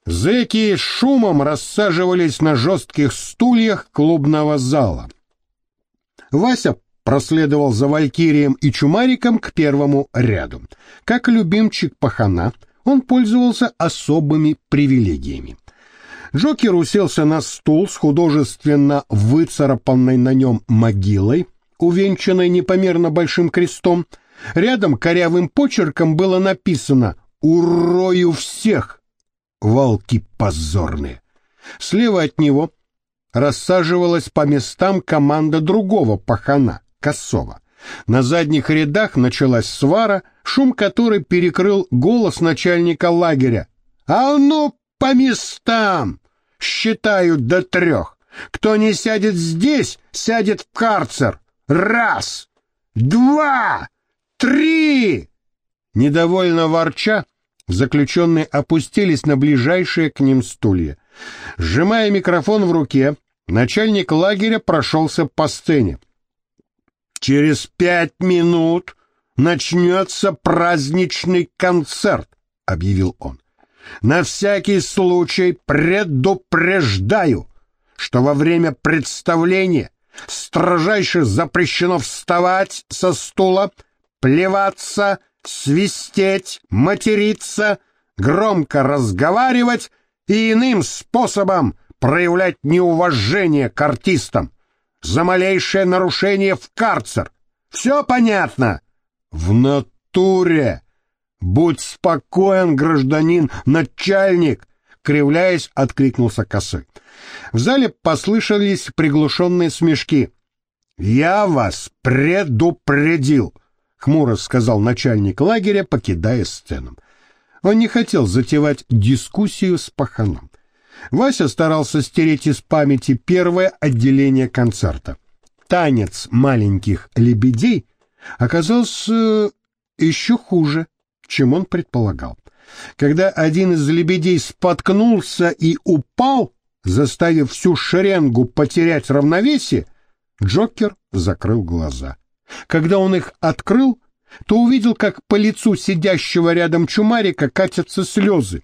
Зэки с шумом рассаживались на жестких стульях клубного зала. Вася проследовал за Валькирием и Чумариком к первому ряду. Как любимчик пахана, он пользовался особыми привилегиями. Джокер уселся на стул с художественно выцарапанной на нем могилой, увенчанной непомерно большим крестом. Рядом корявым почерком было написано «Урою всех, волки позорные». Слева от него рассаживалась по местам команда другого пахана, Косова. На задних рядах началась свара, шум которой перекрыл голос начальника лагеря. «А ну, по местам! Считаю до 3. Кто не сядет здесь, сядет в карцер. 1, 2, 3!» Недовольно ворча, заключенные опустились на ближайшие к ним стулья. Сжимая микрофон в руке, начальник лагеря прошелся по сцене. «Через 5 минут начнется праздничный концерт», — объявил он. «На всякий случай предупреждаю, что во время представления строжайше запрещено вставать со стула, плеваться, свистеть, материться, громко разговаривать и иным способом проявлять неуважение к артистам. За малейшее нарушение в карцер. Все понятно?» «В натуре! Будь спокоен, гражданин начальник!» Кривляясь, откликнулся Косой. В зале послышались приглушенные смешки. «Я вас предупредил!» — хмуро сказал начальник лагеря, покидая сцену. Он не хотел затевать дискуссию с паханом. Вася старался стереть из памяти первое отделение концерта. Танец маленьких лебедей оказался еще хуже, чем он предполагал. Когда один из лебедей споткнулся и упал, заставив всю шеренгу потерять равновесие, Джокер закрыл глаза. Когда он их открыл, то увидел, как по лицу сидящего рядом Чумарика катятся слезы.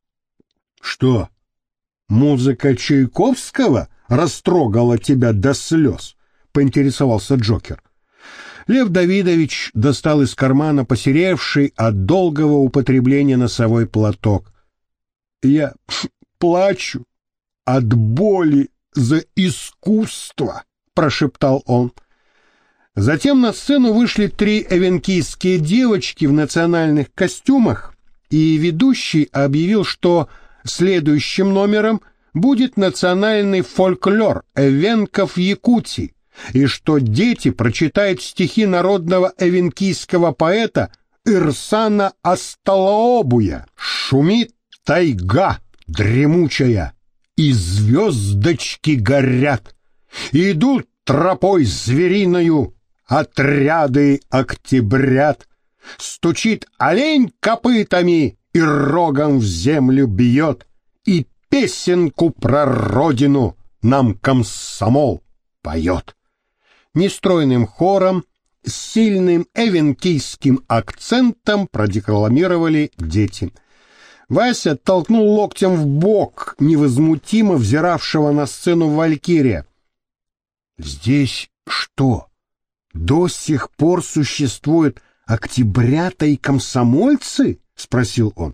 «Что, музыка Чайковского растрогала тебя до слез?» — поинтересовался Джокер. Лев Давидович достал из кармана посеревший от долгого употребления носовой платок. «Я плачу от боли за искусство», — прошептал он. Затем на сцену вышли 3 эвенкийские девочки в национальных костюмах, и ведущий объявил, что следующим номером будет национальный фольклор эвенков Якутии, и что дети прочитают стихи народного эвенкийского поэта Ирсана Асталаобуя. «Шумит тайга дремучая, и звездочки горят, идут тропой звериною отряды октябрят, стучит олень копытами и рогом в землю бьет, и песенку про родину нам комсомол поет». Нестройным хором с сильным эвенкийским акцентом продекламировали дети. Вася толкнул локтем в бок невозмутимо взиравшего на сцену Валькирия. «Здесь что, до сих пор существуют октябрята и комсомольцы?» — спросил он.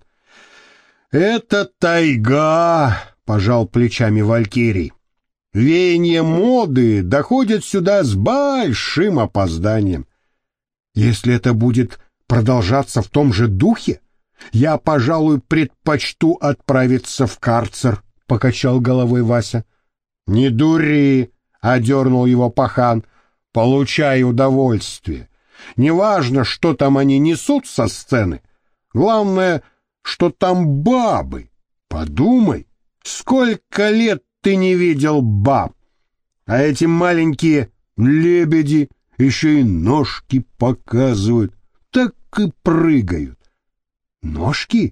«Это тайга», — пожал плечами Валькирий. «Веяние моды доходит сюда с большим опозданием. Если это будет продолжаться в том же духе, я, пожалуй, предпочту отправиться в карцер», — покачал головой Вася. «Не дури», — одернул его пахан, — «получай удовольствие. Неважно, что там они несут со сцены. Главное, что там бабы. Подумай, сколько лет ты не видел баб. А эти маленькие лебеди еще и ножки показывают, так и прыгают». «Ножки?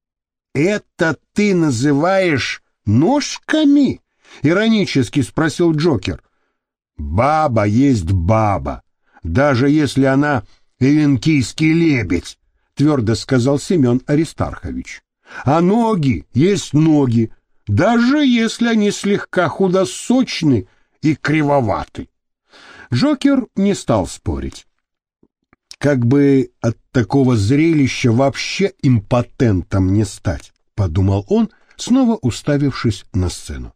Это ты называешь ножками?» — иронически спросил Джокер. «Баба есть баба, даже если она эвенкийский лебедь», — твердо сказал Семен Аристархович. А ноги есть ноги, даже если они слегка худосочны и кривоваты. Джокер не стал спорить. Как бы от такого зрелища вообще импотентом не стать, подумал он, снова уставившись на сцену.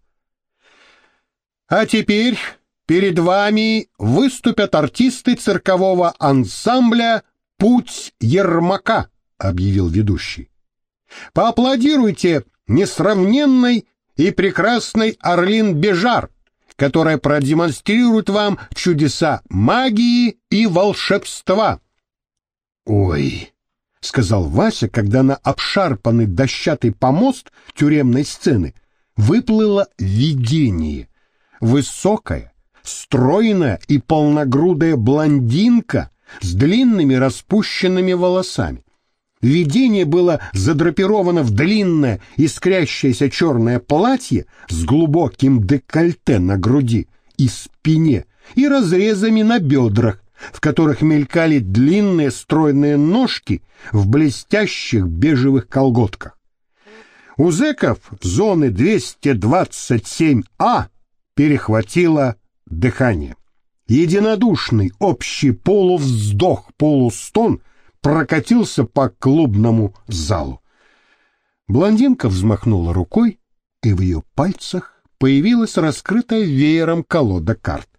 А теперь перед вами выступят артисты циркового ансамбля «Путь Ермака», объявил ведущий. Поаплодируйте несравненной и прекрасной Арлин Бежар, которая продемонстрирует вам чудеса магии и волшебства. «Ой», — сказал Вася, когда на обшарпанный дощатый помост тюремной сцены выплыло видение. Высокая, стройная и полногрудая блондинка с длинными распущенными волосами. Видение было задрапировано в длинное искрящееся черное платье с глубоким декольте на груди и спине и разрезами на бедрах, в которых мелькали длинные стройные ножки в блестящих бежевых колготках. У зэков зоны 227А перехватило дыхание. Единодушный общий полувздох-полустон прокатился по клубному залу. Блондинка взмахнула рукой, и в ее пальцах появилась раскрытая веером колода карт.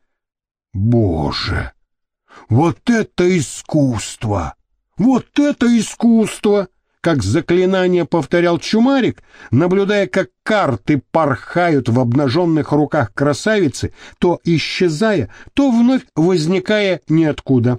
«Боже! Вот это искусство! Вот это искусство!» Как заклинание повторял Чумарик, наблюдая, как карты порхают в обнаженных руках красавицы, то исчезая, то вновь возникая ниоткуда.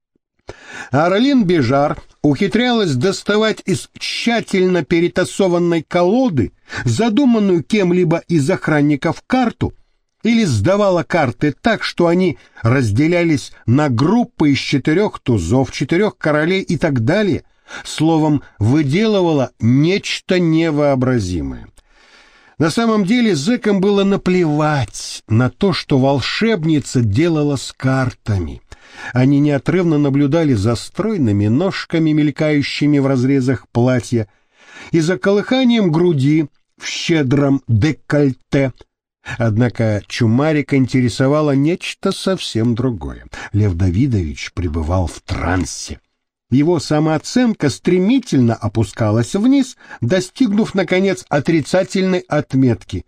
Арлин Бежар ухитрялась доставать из тщательно перетасованной колоды задуманную кем-либо из охранников карту или сдавала карты так, что они разделялись на группы из 4 тузов, 4 королей и так далее. Словом, выделывала нечто невообразимое. На самом деле зэкам было наплевать на то, что волшебница делала с картами. Они неотрывно наблюдали за стройными ножками, мелькающими в разрезах платья, и за колыханием груди в щедром декольте. Однако Чумарика интересовало нечто совсем другое. Лев Давидович пребывал в трансе. Его самооценка стремительно опускалась вниз, достигнув, наконец, отрицательной отметки.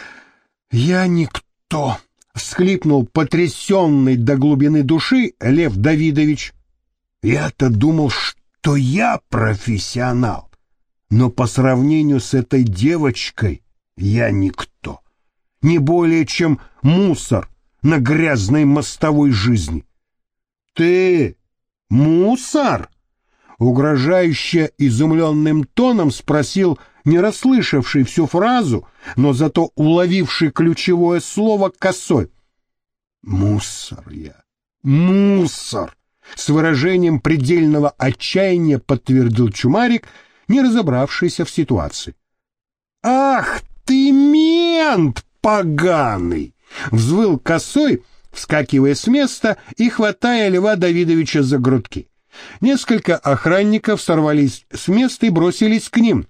«Я никто!» — всхлипнул потрясенный до глубины души Лев Давидович. «Я-то думал, что я профессионал, но по сравнению с этой девочкой я никто, не более чем мусор на грязной мостовой жизни». «Ты мусор?» — угрожающе изумленным тоном спросил не расслышавший всю фразу, но зато уловивший ключевое слово Косой. «Мусор я, мусор!» — с выражением предельного отчаяния подтвердил Чумарик, не разобравшийся в ситуации. «Ах ты мент поганый!» — взвыл Косой, вскакивая с места и хватая Льва Давидовича за грудки. Несколько охранников сорвались с места и бросились к ним.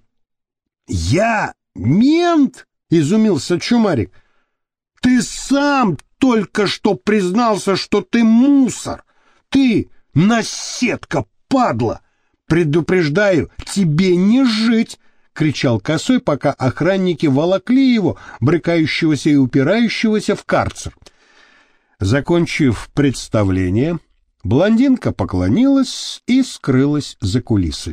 «Я мент?» — изумился Чумарик. «Ты сам только что признался, что ты мусор! Ты наседка, падла! Предупреждаю, тебе не жить!» — кричал Косой, пока охранники волокли его, брыкающегося и упирающегося, в карцер. Закончив представление, блондинка поклонилась и скрылась за кулисами.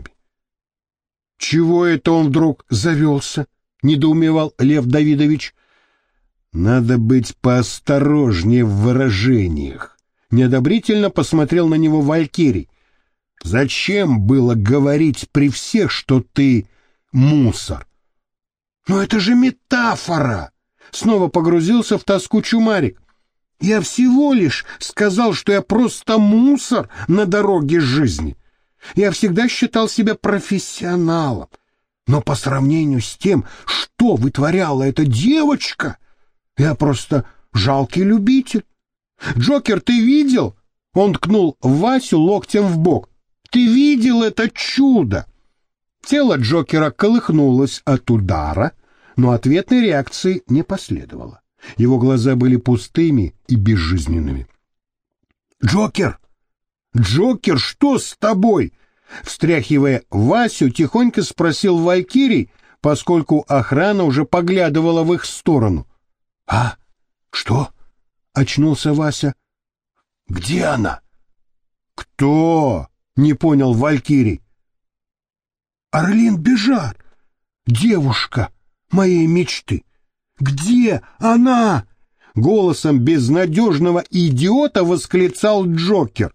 «Чего это он вдруг завелся?» — недоумевал Лев Давидович. «Надо быть поосторожнее в выражениях», — неодобрительно посмотрел на него Валькирий. «Зачем было говорить при всех, что ты мусор?» «Но это же метафора!» — снова погрузился в тоску Чумарик. «Я всего лишь сказал, что я просто мусор на дороге жизни. Я всегда считал себя профессионалом. Но по сравнению с тем, что вытворяла эта девочка, я просто жалкий любитель. Джокер, ты видел?» Он ткнул Васю локтем в бок. «Ты видел это чудо?» Тело Джокера колыхнулось от удара, но ответной реакции не последовало. Его глаза были пустыми и безжизненными. «Джокер! Джокер, что с тобой?» Встряхивая Васю, тихонько спросил Валькирий, поскольку охрана уже поглядывала в их сторону. «А? Что?» — очнулся Вася. «Где она?» «Кто?» — не понял Валькирий. «Орлин Бежар, девушка моей мечты. Где она?» Голосом безнадежного идиота восклицал Джокер.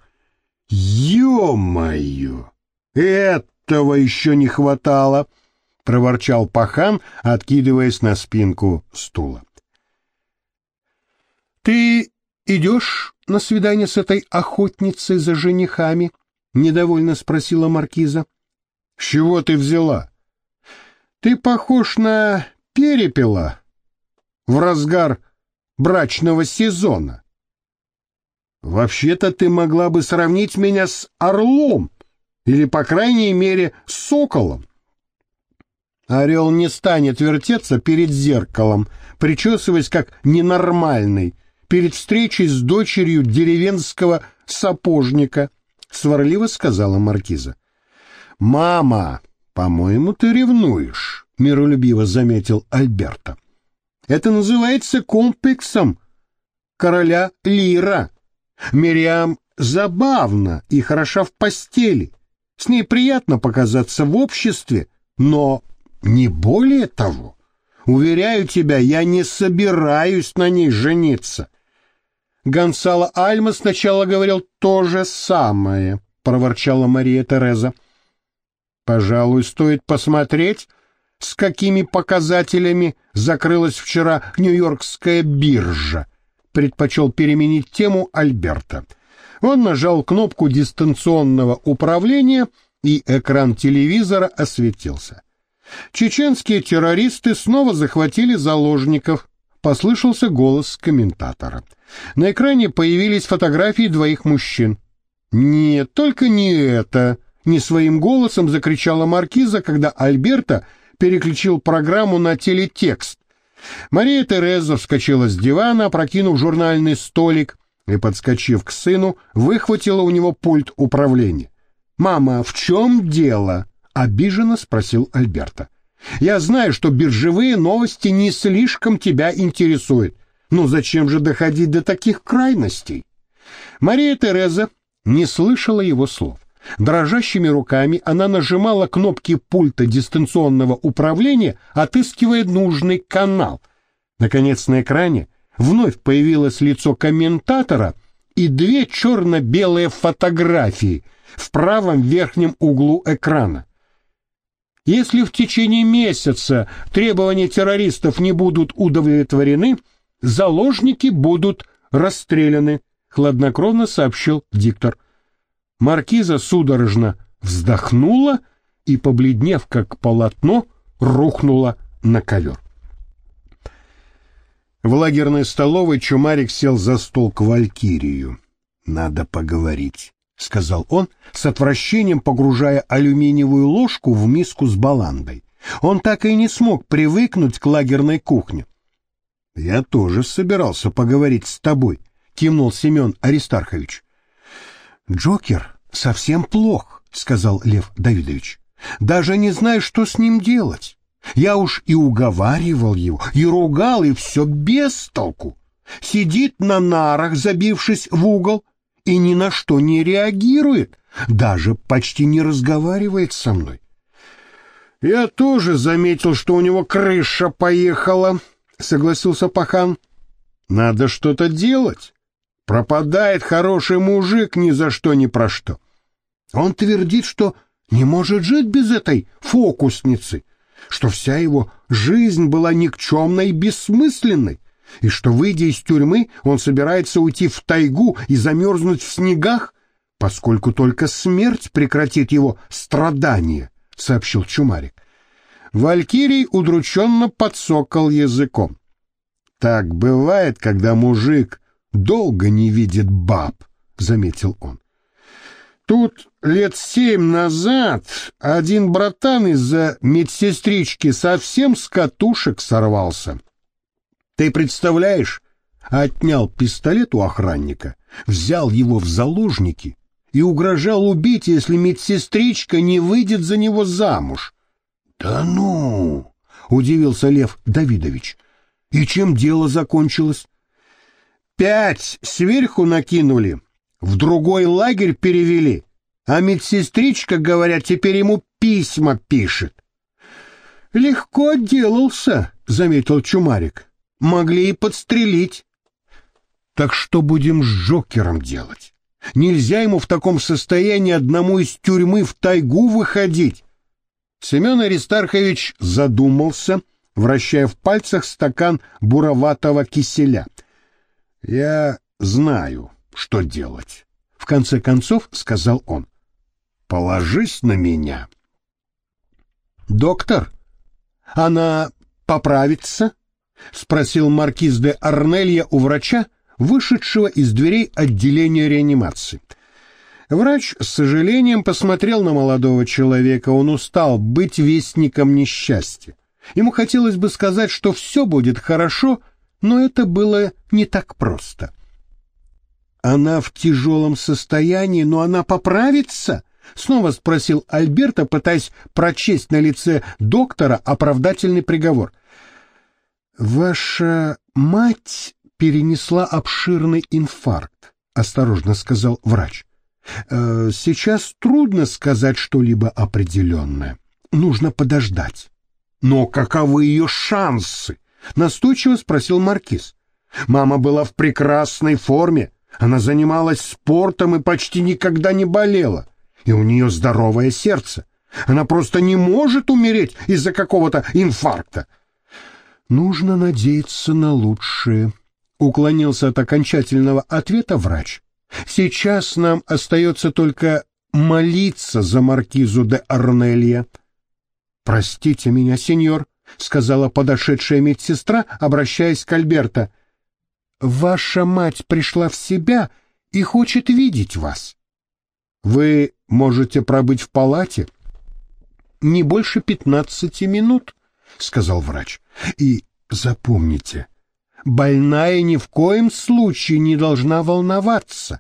«Ё-моё! Этого еще не хватало!» — проворчал Пахан, откидываясь на спинку стула. «Ты идешь на свидание с этой охотницей за женихами?» — недовольно спросила маркиза. «С чего ты взяла? Ты похож на перепела в разгар брачного сезона. Вообще-то ты могла бы сравнить меня с орлом или, по крайней мере, с соколом. Орел не станет вертеться перед зеркалом, причесываясь как ненормальный, перед встречей с дочерью деревенского сапожника», — сварливо сказала маркиза. «Мама, по-моему, ты ревнуешь», — миролюбиво заметил Альберто. «Это называется комплексом короля Лира. Мириам забавна и хороша в постели. С ней приятно показаться в обществе, но не более того. Уверяю тебя, я не собираюсь на ней жениться». «Гонсало Альма сначала говорил то же самое», — проворчала Мария Тереза. «Пожалуй, стоит посмотреть, с какими показателями закрылась вчера Нью-Йоркская биржа», — предпочел переменить тему Альберто. Он нажал кнопку дистанционного управления, и экран телевизора осветился. Чеченские террористы снова захватили заложников. Послышался голос комментатора. На экране появились фотографии двоих мужчин. «Нет, только не это!» — не своим голосом закричала маркиза, когда Альберто переключил программу на телетекст. Мария Тереза вскочила с дивана, опрокинув журнальный столик, и, подскочив к сыну, выхватила у него пульт управления. «Мама, в чем дело?» — обиженно спросил Альберто. «Я знаю, что биржевые новости не слишком тебя интересуют. Но зачем же доходить до таких крайностей?» Мария Тереза не слышала его слов. Дрожащими руками она нажимала кнопки пульта дистанционного управления, отыскивая нужный канал. Наконец на экране вновь появилось лицо комментатора и две черно-белые фотографии в правом верхнем углу экрана. «Если в течение месяца требования террористов не будут удовлетворены, заложники будут расстреляны», — хладнокровно сообщил диктор. Маркиза судорожно вздохнула и, побледнев как полотно, рухнула на ковер. В лагерной столовой Чумарик сел за стол к Валькирию. «Надо поговорить», — сказал он, с отвращением погружая алюминиевую ложку в миску с баландой. Он так и не смог привыкнуть к лагерной кухне. «Я тоже собирался поговорить с тобой», — кивнул Семен Аристархович. «Джокер совсем плох», — сказал Лев Давидович. «Даже не знаю, что с ним делать. Я уж и уговаривал его, и ругал, и все без толку. Сидит на нарах, забившись в угол, и ни на что не реагирует, даже почти не разговаривает со мной». «Я тоже заметил, что у него крыша поехала», — согласился Пахан. «Надо что-то делать. Пропадает хороший мужик ни за что ни про что. Он твердит, что не может жить без этой фокусницы, что вся его жизнь была никчемной и бессмысленной, и что, выйдя из тюрьмы, он собирается уйти в тайгу и замерзнуть в снегах, поскольку только смерть прекратит его страдания», — сообщил Чумарик. Валькирий удрученно подсокал языком. «Так бывает, когда мужик долго не видит баб», — заметил он. Тут лет 7 назад один братан из-за медсестрички совсем с катушек сорвался. Ты представляешь, отнял пистолет у охранника, взял его в заложники и угрожал убить, если медсестричка не выйдет за него замуж. Да ну, удивился Лев Давидович. И чем дело закончилось? 5 сверху накинули, в другой лагерь перевели, а медсестричка, говорят, теперь ему письма пишет. Легко отделался, заметил Чумарик. Могли и подстрелить. Так что будем с Джокером делать? Нельзя ему в таком состоянии одному из тюрьмы в тайгу выходить. Семен Аристархович задумался, вращая в пальцах стакан буроватого киселя. Я знаю, что делать, в конце концов сказал он. Положись на меня. Доктор, она поправится? Спросил маркиз де Арнелья у врача, вышедшего из дверей отделения реанимации. Врач с сожалением посмотрел на молодого человека. Он устал быть вестником несчастья. Ему хотелось бы сказать, что все будет хорошо, но это было не так просто. «Она в тяжелом состоянии, но она поправится?» — снова спросил Альберто, пытаясь прочесть на лице доктора оправдательный приговор. «Ваша мать перенесла обширный инфаркт», — осторожно сказал врач. «Сейчас трудно сказать что-либо определенное. Нужно подождать». «Но каковы ее шансы?» — настойчиво спросил маркиз. «Мама была в прекрасной форме, она занималась спортом и почти никогда не болела, и у нее здоровое сердце. Она просто не может умереть из-за какого-то инфаркта». «Нужно надеяться на лучшее», — уклонился от окончательного ответа врач. «Сейчас нам остается только молиться за маркизу де Арнелья». «Простите меня, сеньор», — сказала подошедшая медсестра, обращаясь к Альберто. «Ваша мать пришла в себя и хочет видеть вас. Вы можете пробыть в палате не больше 15 минут», — сказал врач. «И запомните, больная ни в коем случае не должна волноваться».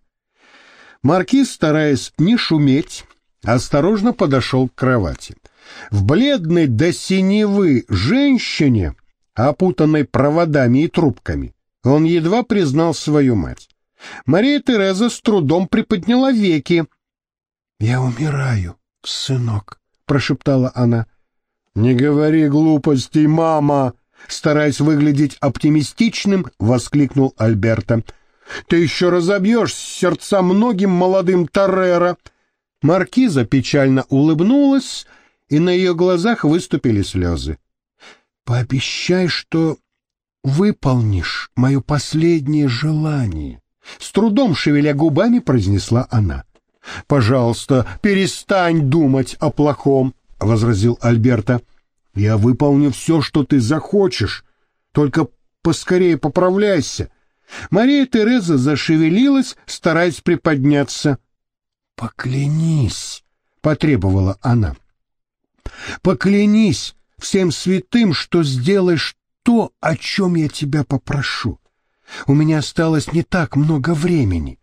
Маркиз, стараясь не шуметь, осторожно подошел к кровати. В бледной до синевы женщине, опутанной проводами и трубками, он едва признал свою мать. Мария Тереза с трудом приподняла веки. «Я умираю, сынок», — прошептала она. «Не говори глупостей, мама!» — стараясь выглядеть оптимистичным, воскликнул Альберто. «Ты еще разобьешь сердца многим молодым Тореро!» Маркиза печально улыбнулась, и на ее глазах выступили слезы. «Пообещай, что выполнишь мое последнее желание», — с трудом шевеля губами произнесла она. «Пожалуйста, перестань думать о плохом», — возразил Альберто. «Я выполню все, что ты захочешь. Только поскорее поправляйся». Мария Тереза зашевелилась, стараясь приподняться. «Поклянись», — потребовала она. «Поклянись всем святым, что сделаешь то, о чем я тебя попрошу. У меня осталось не так много времени».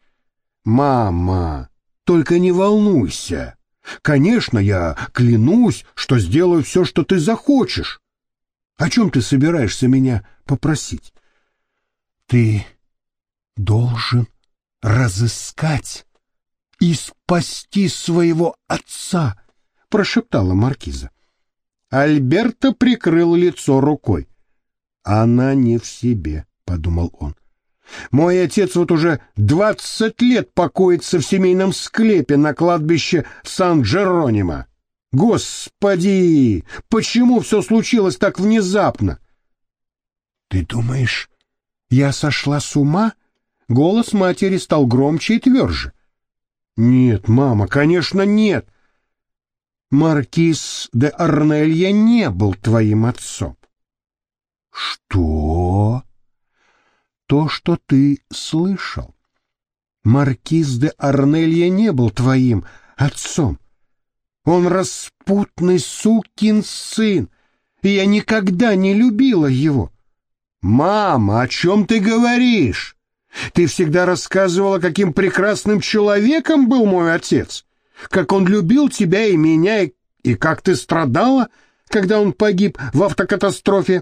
«Мама, только не волнуйся. Конечно, я клянусь, что сделаю все, что ты захочешь. О чем ты собираешься меня попросить?» «Ты должен разыскать и спасти своего отца», — прошептала маркиза. Альберто прикрыл лицо рукой. «Она не в себе», — подумал он. «Мой отец вот уже 20 лет покоится в семейном склепе на кладбище Сан-Джеронимо. Господи, почему все случилось так внезапно?» «Ты думаешь, я сошла с ума?» Голос матери стал громче и тверже. «Нет, мама, конечно, нет. Маркиз де Арнелья не был твоим отцом». «Что?» «То, что ты слышал. Маркиз де Арнелья не был твоим отцом. Он распутный сукин сын, и я никогда не любила его. Мама, о чем ты говоришь? Ты всегда рассказывала, каким прекрасным человеком был мой отец, как он любил тебя и меня, и как ты страдала, когда он погиб в автокатастрофе.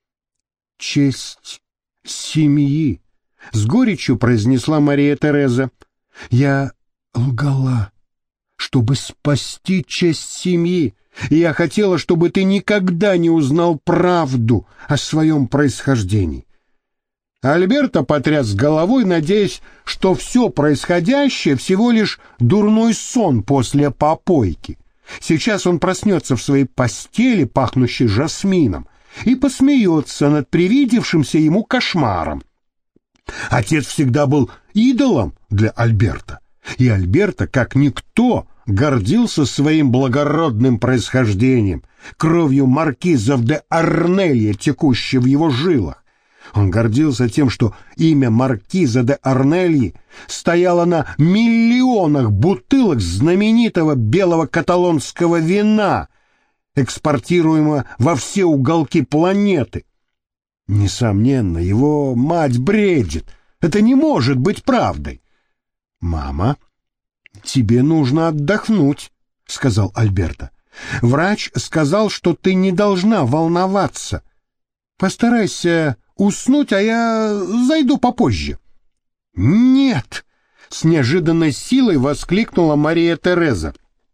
Честь семьи, — с горечью произнесла Мария Тереза. Я лгала, чтобы спасти честь семьи, и я хотела, чтобы ты никогда не узнал правду о своем происхождении. Альберто потряс головой, надеясь, что все происходящее всего лишь дурной сон после попойки. Сейчас он проснется в своей постели, пахнущей жасмином, и посмеется над привидевшимся ему кошмаром. Отец всегда был идолом для Альберто, и Альберто, как никто, гордился своим благородным происхождением, кровью маркизов де Арнелья, текущей в его жилах. Он гордился тем, что имя маркиза де Арнельи стояло на миллионах бутылок знаменитого белого каталонского вина, экспортируемого во все уголки планеты. Несомненно, его мать бредит. Это не может быть правдой. «Мама, тебе нужно отдохнуть», — сказал Альберто. «Врач сказал, что ты не должна волноваться. Постарайся уснуть, а я зайду попозже». «Нет!» — с неожиданной силой воскликнула Мария Тереза.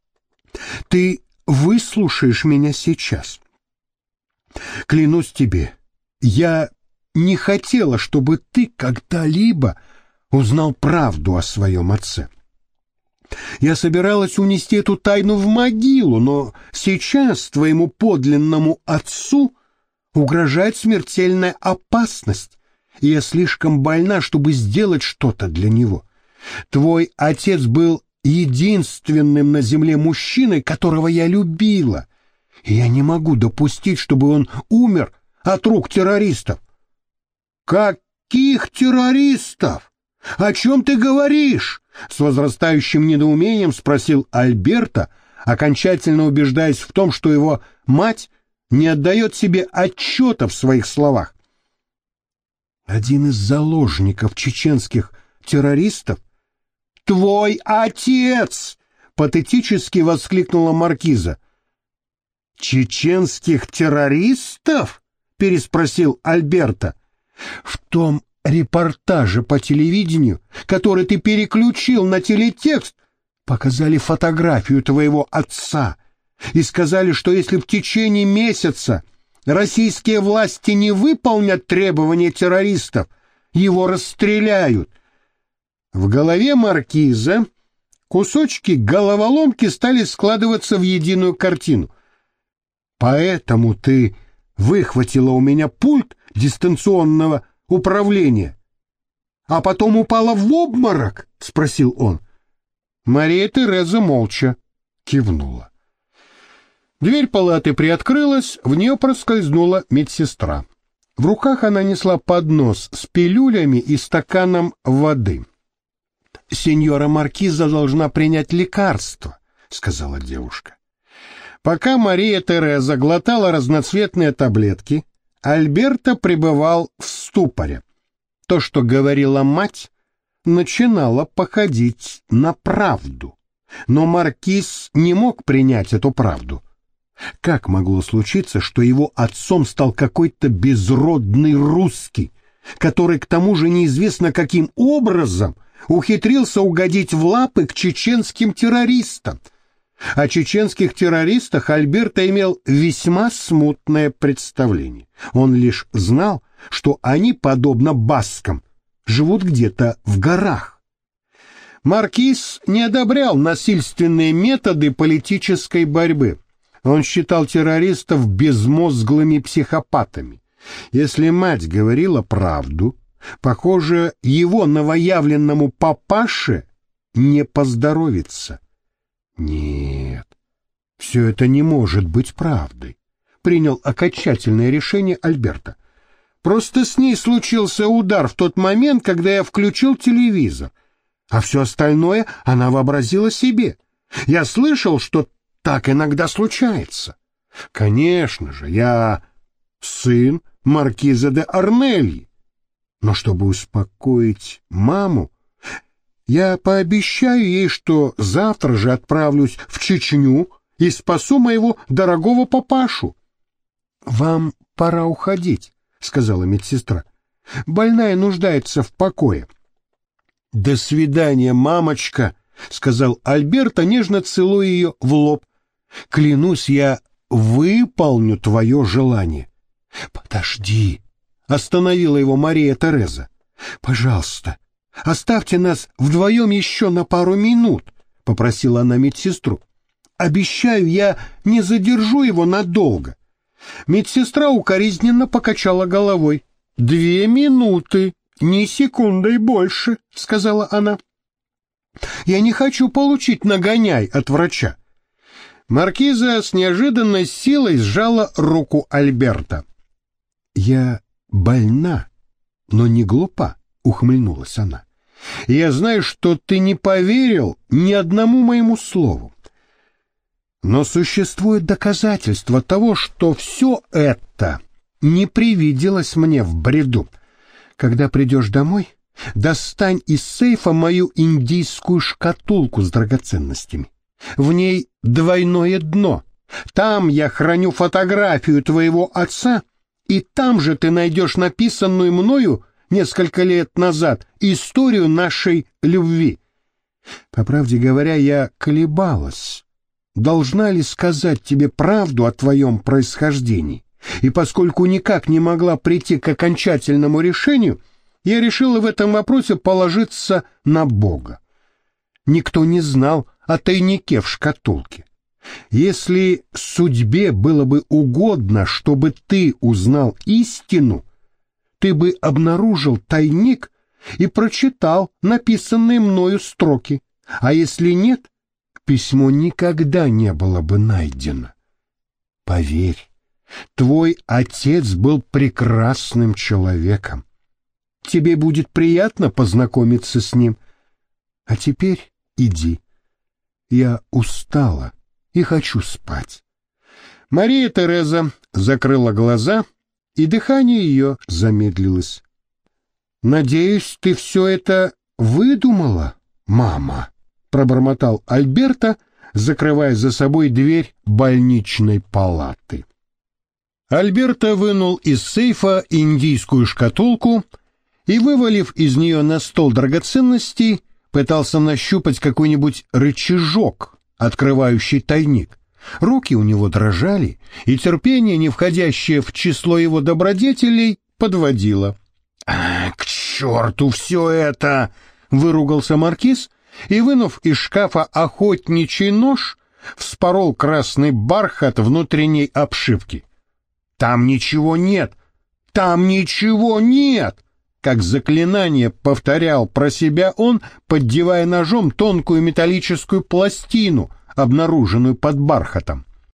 «Ты выслушаешь меня сейчас. Клянусь тебе, я не хотела, чтобы ты когда-либо узнал правду о своем отце. Я собиралась унести эту тайну в могилу, но сейчас твоему подлинному отцу угрожает смертельная опасность, и я слишком больна, чтобы сделать что-то для него. Твой отец был единственным на земле мужчиной, которого я любила, и я не могу допустить, чтобы он умер от рук террористов». «Каких террористов? О чем ты говоришь?» — с возрастающим недоумением спросил Альберто, окончательно убеждаясь в том, что его мать не отдает себе отчета в своих словах. «Один из заложников чеченских террористов — твой отец!» — патетически воскликнула маркиза. «Чеченских террористов?» — переспросил Альберто. «В том репортаже по телевидению, который ты переключил на телетекст, показали фотографию твоего отца и сказали, что если в течение месяца российские власти не выполнят требования террористов, его расстреляют». В голове маркиза кусочки головоломки стали складываться в единую картину. «Поэтому ты выхватила у меня пульт дистанционного управления, а потом упала в обморок?» — спросил он. Мария Тереза молча кивнула. Дверь палаты приоткрылась, в нее проскользнула медсестра. В руках она несла поднос с пилюлями и стаканом воды. «Сеньора маркиза должна принять лекарство», — сказала девушка. Пока Мария Тереза глотала разноцветные таблетки, Альберто пребывал в ступоре. То, что говорила мать, начинало походить на правду. Но маркиз не мог принять эту правду. Как могло случиться, что его отцом стал какой-то безродный русский, который к тому же неизвестно каким образом ухитрился угодить в лапы к чеченским террористам? О чеченских террористах Альберто имел весьма смутное представление. Он лишь знал, что они, подобно баскам, живут где-то в горах. Маркиз не одобрял насильственные методы политической борьбы. Он считал террористов безмозглыми психопатами. Если мать говорила правду, похоже, его новоявленному папаше не поздоровится. «Нет, все это не может быть правдой», — принял окончательное решение Альберто. «Просто с ней случился удар в тот момент, когда я включил телевизор. а все остальное она вообразила себе. Я слышал, что так иногда случается. Конечно же, я сын маркиза де Арнельи. Но чтобы успокоить маму, я пообещаю ей, что завтра же отправлюсь в Чечню и спасу моего дорогого папашу. — Вам пора уходить, — сказала медсестра. — Больная нуждается в покое. — До свидания, мамочка, — сказал Альберто, нежно целуя ее в лоб. — Клянусь, я выполню твое желание. — Подожди, — остановила его Мария Тереза. — Пожалуйста, оставьте нас вдвоем еще на пару минут, — попросила она медсестру. — Обещаю, я не задержу его надолго. Медсестра укоризненно покачала головой. — 2 минуты, ни секундой больше, — сказала она. — Я не хочу получить нагоняй от врача. Маркиза с неожиданной силой сжала руку Альберто. — Я больна, но не глупа, — ухмыльнулась она. — Я знаю, что ты не поверил ни одному моему слову. Но существует доказательство того, что все это не привиделось мне в бреду. Когда придешь домой, достань из сейфа мою индийскую шкатулку с драгоценностями. В ней двойное дно. Там я храню фотографию твоего отца, и там же ты найдешь написанную мною несколько лет назад историю нашей любви. По правде говоря, я колебалась, должна ли сказать тебе правду о твоем происхождении, и поскольку никак не могла прийти к окончательному решению, я решила в этом вопросе положиться на Бога. Никто не знал о тайнике в шкатулке. Если судьбе было бы угодно, чтобы ты узнал истину, ты бы обнаружил тайник и прочитал написанные мною строки, а если нет, письмо никогда не было бы найдено. Поверь, твой отец был прекрасным человеком. Тебе будет приятно познакомиться с ним. А теперь иди. Я устала и хочу спать. Мария Тереза закрыла глаза, и дыхание ее замедлилось. «Надеюсь, ты все это выдумала, мама?» — пробормотал Альберто, закрывая за собой дверь больничной палаты. Альберто вынул из сейфа индийскую шкатулку и, вывалив из нее на стол драгоценностей, пытался нащупать какой-нибудь рычажок, открывающий тайник. Руки у него дрожали, и терпение, не входящее в число его добродетелей, подводило. «К черту все это!» — выругался маркиз и, вынув из шкафа охотничий нож, вспорол красный бархат внутренней обшивки. «Там ничего нет! Там ничего нет!» Как заклинание повторял про себя он, поддевая ножом тонкую металлическую пластину, обнаруженную под бархатом.